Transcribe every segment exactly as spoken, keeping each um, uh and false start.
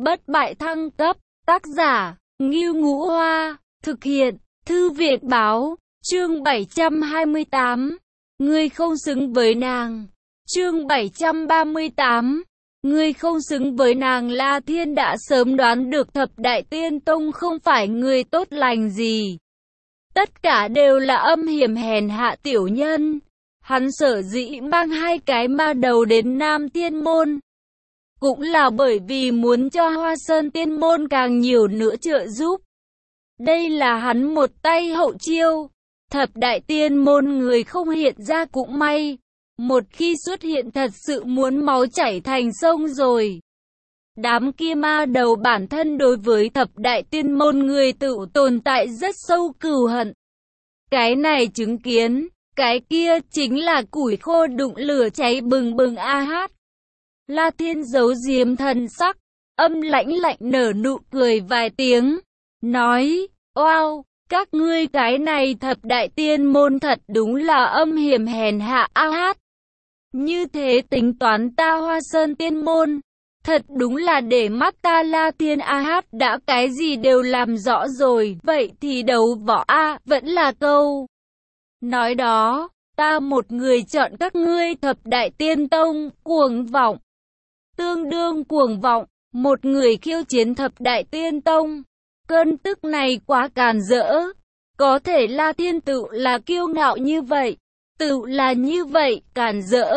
Bất bại thăng cấp, tác giả, Ngưu Ngũ Hoa, thực hiện, Thư viện Báo, chương bảy trăm hai mươi tám, ngươi không xứng với nàng, chương bảy trăm ba mươi tám, ngươi không xứng với nàng. La Thiên đã sớm đoán được Thập Đại Tiên Tông không phải người tốt lành gì. Tất cả đều là âm hiểm hèn hạ tiểu nhân. Hắn sở dĩ mang hai cái ma đầu đến Nam Thiên Môn, cũng là bởi vì muốn cho Hoa Sơn Tiên Môn càng nhiều nữa trợ giúp. Đây là hắn một tay hậu chiêu. Thập Đại Tiên Môn người không hiện ra cũng may. Một khi xuất hiện thật sự muốn máu chảy thành sông rồi. Đám kia ma đầu bản thân đối với Thập Đại Tiên Môn người tự tồn tại rất sâu cừu hận. Cái này chứng kiến, cái kia chính là củi khô đụng lửa cháy bừng bừng a hát. La Thiên giấu giếm thần sắc, âm lãnh lạnh nở nụ cười vài tiếng, nói, wow, các ngươi cái này Thập Đại Tiên Môn thật đúng là âm hiểm hèn hạ a hát. Như thế tính toán ta Hoa Sơn Tiên Môn, thật đúng là để mắt ta. La Thiên a hát đã cái gì đều làm rõ rồi, vậy thì đấu võ a vẫn là câu nói đó, ta một người chọn các ngươi Thập Đại Tiên Tông, cuồng vọng. Tương đương cuồng vọng, một người khiêu chiến Thập Đại Tiên Tông. Cơn tức này quá càn rỡ. Có thể La Thiên tự là kiêu ngạo như vậy, tự là như vậy, càn rỡ.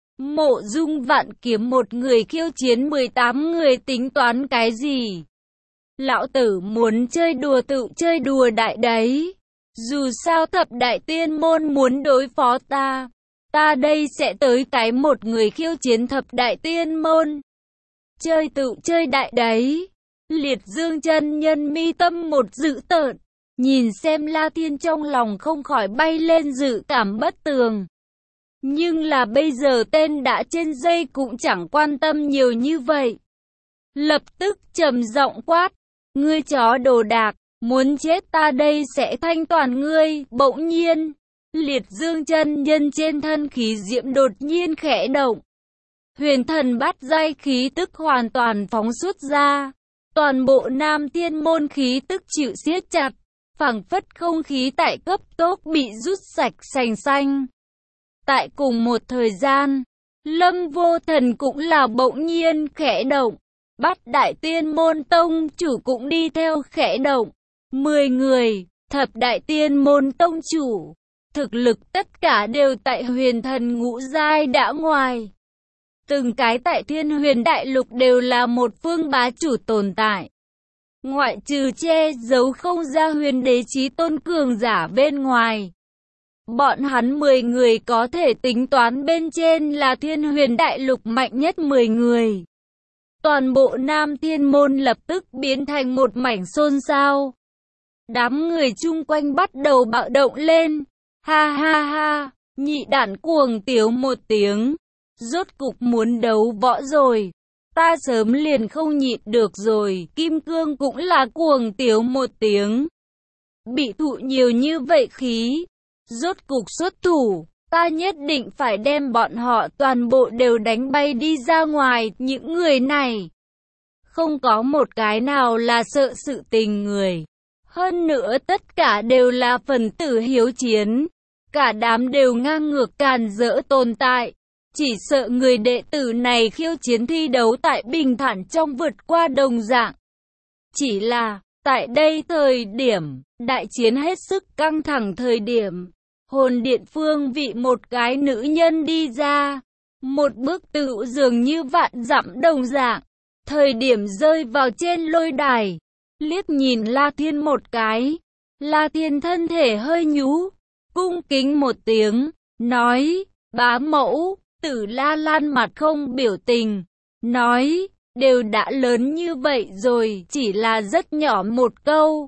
Mộ Dung Vạn Kiếm một người khiêu chiến mười tám người tính toán cái gì? Lão tử muốn chơi đùa tự chơi đùa đại đấy. Dù sao Thập Đại Tiên Môn muốn đối phó ta, ta đây sẽ tới cái một người khiêu chiến Thập Đại Tiên Môn. Chơi tự chơi đại đấy. Liệt Dương chân nhân mi tâm một dữ tợn, nhìn xem La Thiên trong lòng không khỏi bay lên dự cảm bất tường. Nhưng là bây giờ tên đã trên dây cũng chẳng quan tâm nhiều như vậy. Lập tức trầm giọng quát, ngươi chó đồ đạc, muốn chết ta đây sẽ thanh toàn ngươi. Bỗng nhiên, Liệt Dương chân nhân trên thân khí diễm đột nhiên khẽ động. Huyền thần bát giai khí tức hoàn toàn phóng xuất ra. Toàn bộ Nam Thiên Môn khí tức chịu siết chặt, phảng phất không khí tại cấp tốc bị rút sạch sành xanh. Tại cùng một thời gian, Lâm Vô Thần cũng là bỗng nhiên khẽ động. Bát Đại Tiên Môn Tông chủ cũng đi theo khẽ động. Mười người, Thập Đại Tiên Môn Tông chủ, thực lực tất cả đều tại huyền thần ngũ giai đã ngoài. Từng cái tại Thiên Huyền Đại Lục đều là một phương bá chủ tồn tại. Ngoại trừ che giấu không ra huyền đế chí tôn cường giả bên ngoài. Bọn hắn mười người có thể tính toán bên trên là Thiên Huyền Đại Lục mạnh nhất mười người. Toàn bộ Nam Thiên Môn lập tức biến thành một mảnh xôn xao. Đám người chung quanh bắt đầu bạo động lên. Ha ha ha, nhị đản cuồng tiếu một tiếng. Rốt cục muốn đấu võ rồi. Ta sớm liền không nhịn được rồi. Kim Cương cũng là cuồng tiếu một tiếng. Bị thụ nhiều như vậy khí. Rốt cục xuất thủ. Ta nhất định phải đem bọn họ toàn bộ đều đánh bay đi ra ngoài. Những người này không có một cái nào là sợ sự tình người. Hơn nữa tất cả đều là phần tử hiếu chiến. Cả đám đều ngang ngược càn rỡ tồn tại. Chỉ sợ người đệ tử này khiêu chiến thi đấu tại bình thản trong vượt qua đồng dạng. Chỉ là, tại đây thời điểm, đại chiến hết sức căng thẳng thời điểm, hồn điện phương vị một cái nữ nhân đi ra. Một bước tự dường như vạn dặm đồng dạng. Thời điểm rơi vào trên lôi đài, liếc nhìn La Thiên một cái. La Thiên thân thể hơi nhú, cung kính một tiếng, nói, bá mẫu. Tử La Lan mặt không biểu tình, nói, đều đã lớn như vậy rồi, chỉ là rất nhỏ một câu.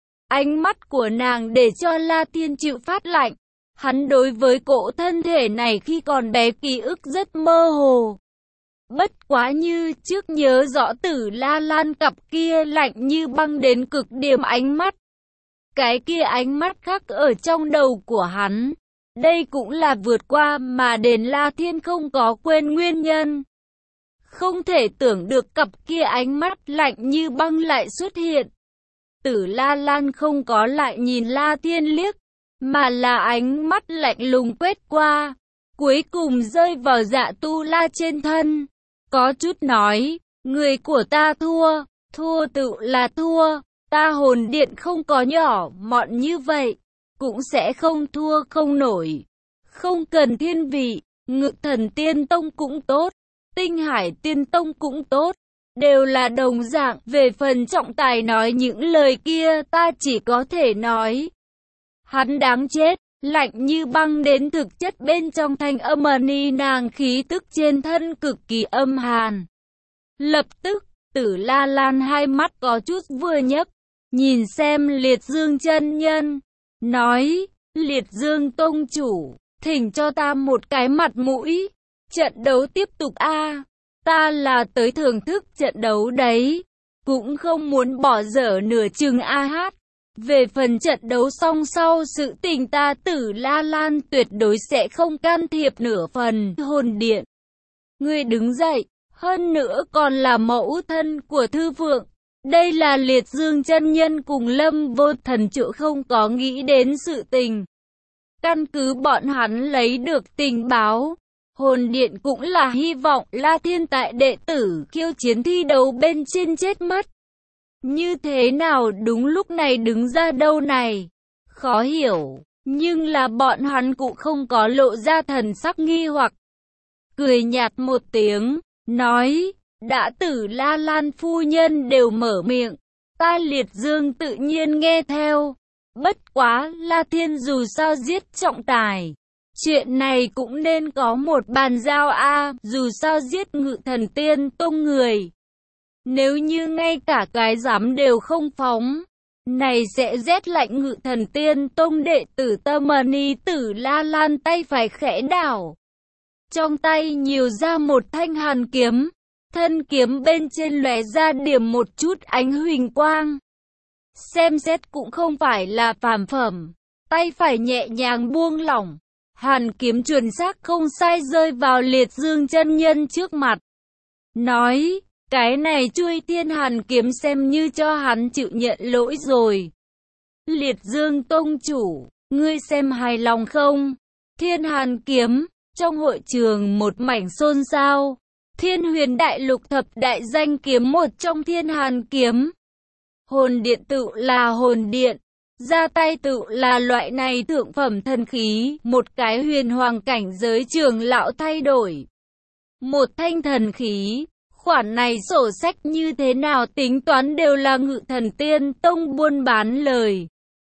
Ánh mắt của nàng để cho La Thiên chịu phát lạnh. Hắn đối với cỗ thân thể này khi còn bé ký ức rất mơ hồ. Bất quá như trước nhớ rõ Tử La Lan cặp kia lạnh như băng đến cực điểm ánh mắt. Cái kia ánh mắt khắc ở trong đầu của hắn. Đây cũng là vượt qua mà đền La Thiên không có quên nguyên nhân. Không thể tưởng được cặp kia ánh mắt lạnh như băng lại xuất hiện. Tử La Lan không có lại nhìn La Thiên liếc, mà là ánh mắt lạnh lùng quét qua, cuối cùng rơi vào Dạ Tu La trên thân. Có chút nói, người của ta thua, thua tự là thua, ta hồn điện không có nhỏ mọn như vậy, cũng sẽ không thua không nổi. Không cần thiên vị, Ngự Thần Tiên Tông cũng tốt, Tinh Hải Tiên Tông cũng tốt, đều là đồng dạng. Về phần trọng tài nói những lời kia ta chỉ có thể nói, hắn đáng chết. Lạnh như băng đến thực chất bên trong thanh âm ni nàng khí tức trên thân cực kỳ âm hàn. Lập tức, Tử La Lan hai mắt có chút vừa nhấc, nhìn xem Liệt Dương chân nhân, nói, Liệt Dương tông chủ, thỉnh cho ta một cái mặt mũi, trận đấu tiếp tục a, ta là tới thưởng thức trận đấu đấy, cũng không muốn bỏ dở nửa chừng a hát. Về phần trận đấu song sau sự tình ta Tử La Lan tuyệt đối sẽ không can thiệp nửa phần. Hồn điện, ngươi đứng dậy, hơn nữa còn là mẫu thân của Thư Phượng. Đây là Liệt Dương chân nhân cùng Lâm Vô Thần Trụ không có nghĩ đến sự tình. Căn cứ bọn hắn lấy được tình báo, hồn điện cũng là hy vọng La Thiên tại đệ tử khiêu chiến thi đấu bên trên chết mất. Như thế nào đúng lúc này đứng ra đâu này? Khó hiểu, nhưng là bọn hắn cũng không có lộ ra thần sắc nghi hoặc. Cười nhạt một tiếng, nói, đã Tử La Lan phu nhân đều mở miệng, ta Liệt Dương tự nhiên nghe theo. Bất quá, La Thiên dù sao giết trọng tài, chuyện này cũng nên có một bàn giao a, dù sao giết Ngự Thần Tiên Tông người. Nếu như ngay cả cái giám đều không phóng, này sẽ rét lạnh. Ngự Thần Tiên Tông đệ tử Tâm Ni Tử La Lan tay phải khẽ đảo, trong tay nhiều ra một thanh hàn kiếm, thân kiếm bên trên lóe ra điểm một chút ánh huỳnh quang. Xem xét cũng không phải là phàm phẩm, tay phải nhẹ nhàng buông lỏng, hàn kiếm chuẩn xác không sai rơi vào Liệt Dương chân nhân trước mặt. Nói, cái này Chuôi Thiên Hàn kiếm xem như cho hắn chịu nhận lỗi rồi. Liệt Dương tông chủ, ngươi xem hài lòng không? Thiên Hàn kiếm, trong hội trường một mảnh xôn xao. Thiên Huyền Đại Lục thập đại danh kiếm một trong Thiên Hàn kiếm. Hồn điện tự là hồn điện, ra tay tự là loại này thượng phẩm thần khí, một cái huyền hoàng cảnh giới trưởng lão thay đổi. Một thanh thần khí, khoản này sổ sách như thế nào tính toán đều là Ngự Thần Tiên Tông buôn bán lời.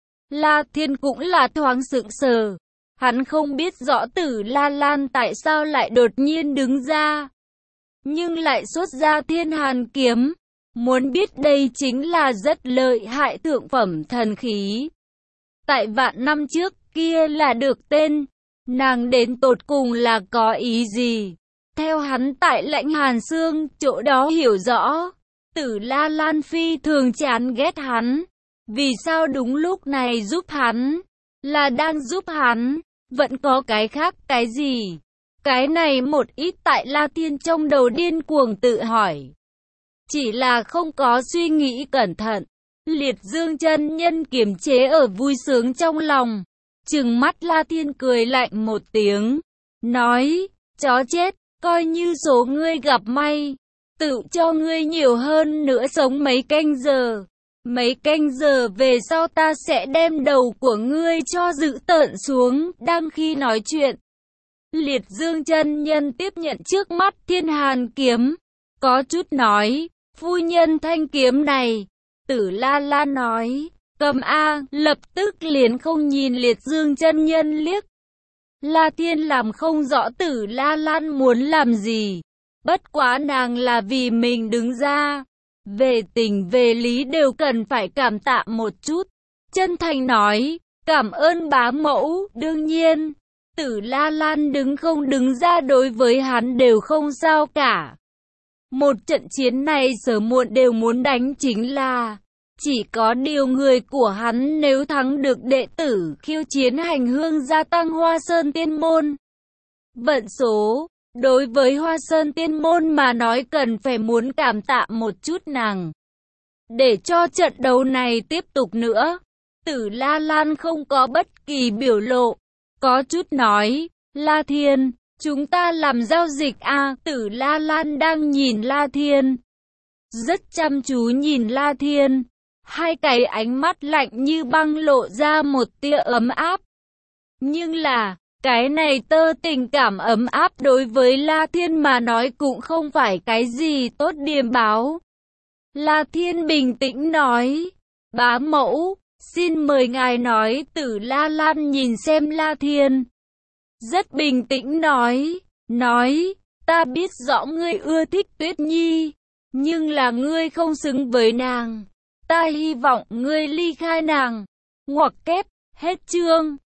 La Thiên cũng là thoáng sững sờ, hắn không biết rõ Tử La Lan tại sao lại đột nhiên đứng ra, nhưng lại xuất ra Thiên Hàn kiếm. Muốn biết đây chính là rất lợi hại thượng phẩm thần khí. Tại vạn năm trước kia là được tên, nàng đến tột cùng là có ý gì? Theo hắn tại Lãnh Hàn Xương chỗ đó hiểu rõ, Tử La Lan phi thường chán ghét hắn. Vì sao đúng lúc này giúp hắn? Là đang giúp hắn, vẫn có cái khác cái gì? Cái này một ít tại La Thiên trong đầu điên cuồng tự hỏi. Chỉ là không có suy nghĩ cẩn thận. Liệt Dương chân nhân kiềm chế ở vui sướng trong lòng, trừng mắt La Thiên cười lạnh một tiếng, nói, chó chết, coi như số ngươi gặp may, tự cho ngươi nhiều hơn nữa sống mấy canh giờ. Mấy canh giờ về sau ta sẽ đem đầu của ngươi cho giữ tợn xuống. Đang khi nói chuyện, Liệt Dương chân nhân tiếp nhận trước mắt Thiên Hàn kiếm, có chút nói, phu nhân thanh kiếm này. Tử La Lan nói, cầm a, lập tức liền không nhìn Liệt Dương chân nhân liếc. La Thiên làm không rõ Tử La Lan muốn làm gì, bất quá nàng là vì mình đứng ra, về tình về lý đều cần phải cảm tạ một chút. Chân thành nói, cảm ơn bá mẫu. Đương nhiên, Tử La Lan đứng không đứng ra đối với hắn đều không sao cả. Một trận chiến này sớm muộn đều muốn đánh chính là, chỉ có điều người của hắn nếu thắng được đệ tử khiêu chiến hành hương gia tăng Hoa Sơn Tiên Môn. Vận số, Đối với Hoa Sơn Tiên Môn mà nói cần phải muốn cảm tạ một chút nàng. Để cho trận đấu này tiếp tục nữa. Tử La Lan không có bất kỳ biểu lộ. Có chút nói, La Thiên, chúng ta làm giao dịch à? Tử La Lan đang nhìn La Thiên. Rất chăm chú nhìn La Thiên. Hai cái ánh mắt lạnh như băng lộ ra một tia ấm áp. Nhưng là, cái này tơ tình cảm ấm áp đối với La Thiên mà nói cũng không phải cái gì tốt điềm báo. La Thiên bình tĩnh nói, bá mẫu, xin mời ngài nói. Tử La Lan nhìn xem La Thiên. Rất bình tĩnh nói, nói, ta biết rõ ngươi ưa thích Tuyết Nhi, nhưng là ngươi không xứng với nàng. Ta hy vọng ngươi ly khai nàng. Ngoặc kép, hết chương.